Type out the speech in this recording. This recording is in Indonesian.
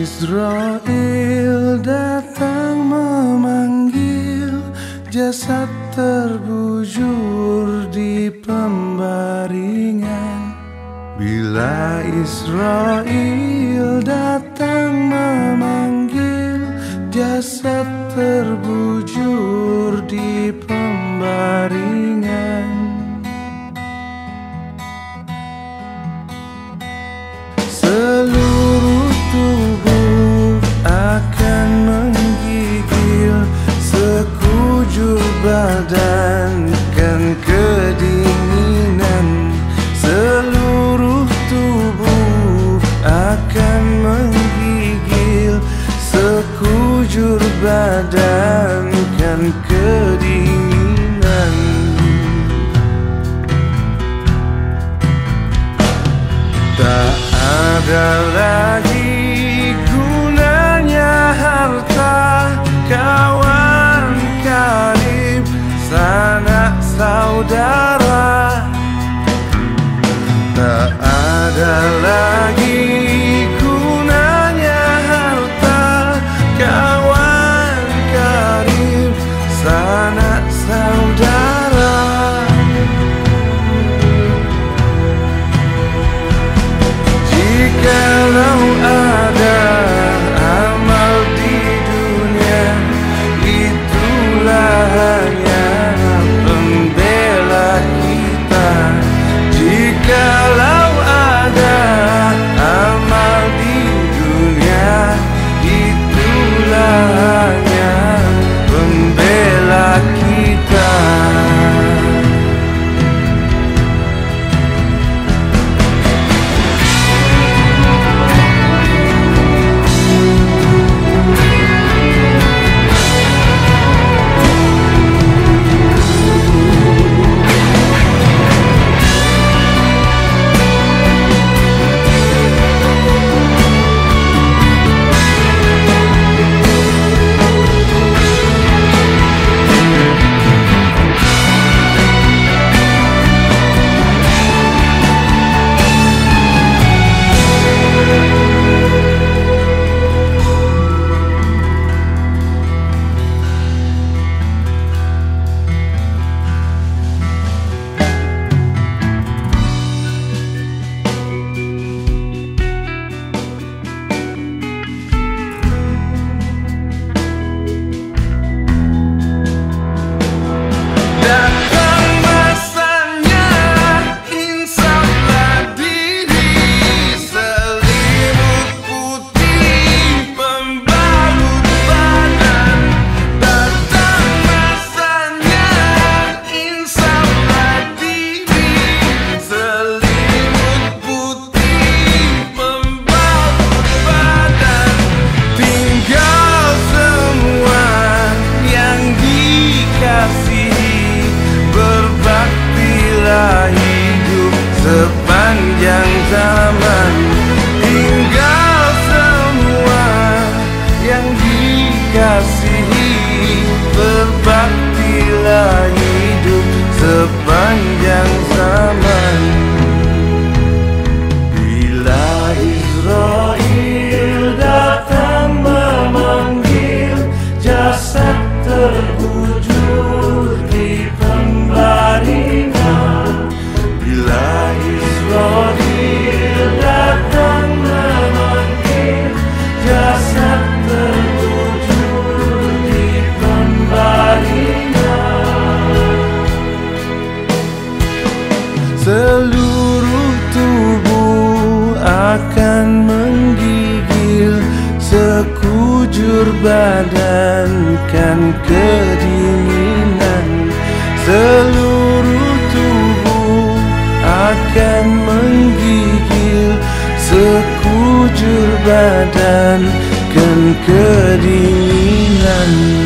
Israel datang memanggil, jasad terbujur di pembaringan. Bila Israel datang memanggil, jasad terbujur di pembaringan. Seluruh tubuh akan menggigil, sekujur badan kan kedinginan. Seluruh tubuh akan menggigil, sekujur badan kan kedinginan. Tak ada lagi gunanya harta, kawan karib, sanak saudara. Tak ada lagi gunanya harta, kawan karib, sanak saudara. Jikalau ada amal di dunia, itulah hanya pembela kita. Jikalau ada amal di dunia, itulah hanya pembela kita. Berbaktilah hidup sepanjang zaman. Tinggal semua yang dikasihi, berbaktilah hidup sepanjang zaman. Bila Israel datang memanggil, jasad terbujur di pembaringan. Bila Israel datang memanggil, jasad terbujur di pembaringan. Seluruh tubuh akan menggigil, sekujur badan kan kedinginan. Seluruh tubuh akan menggigil, sekujur badan kan kedinginan.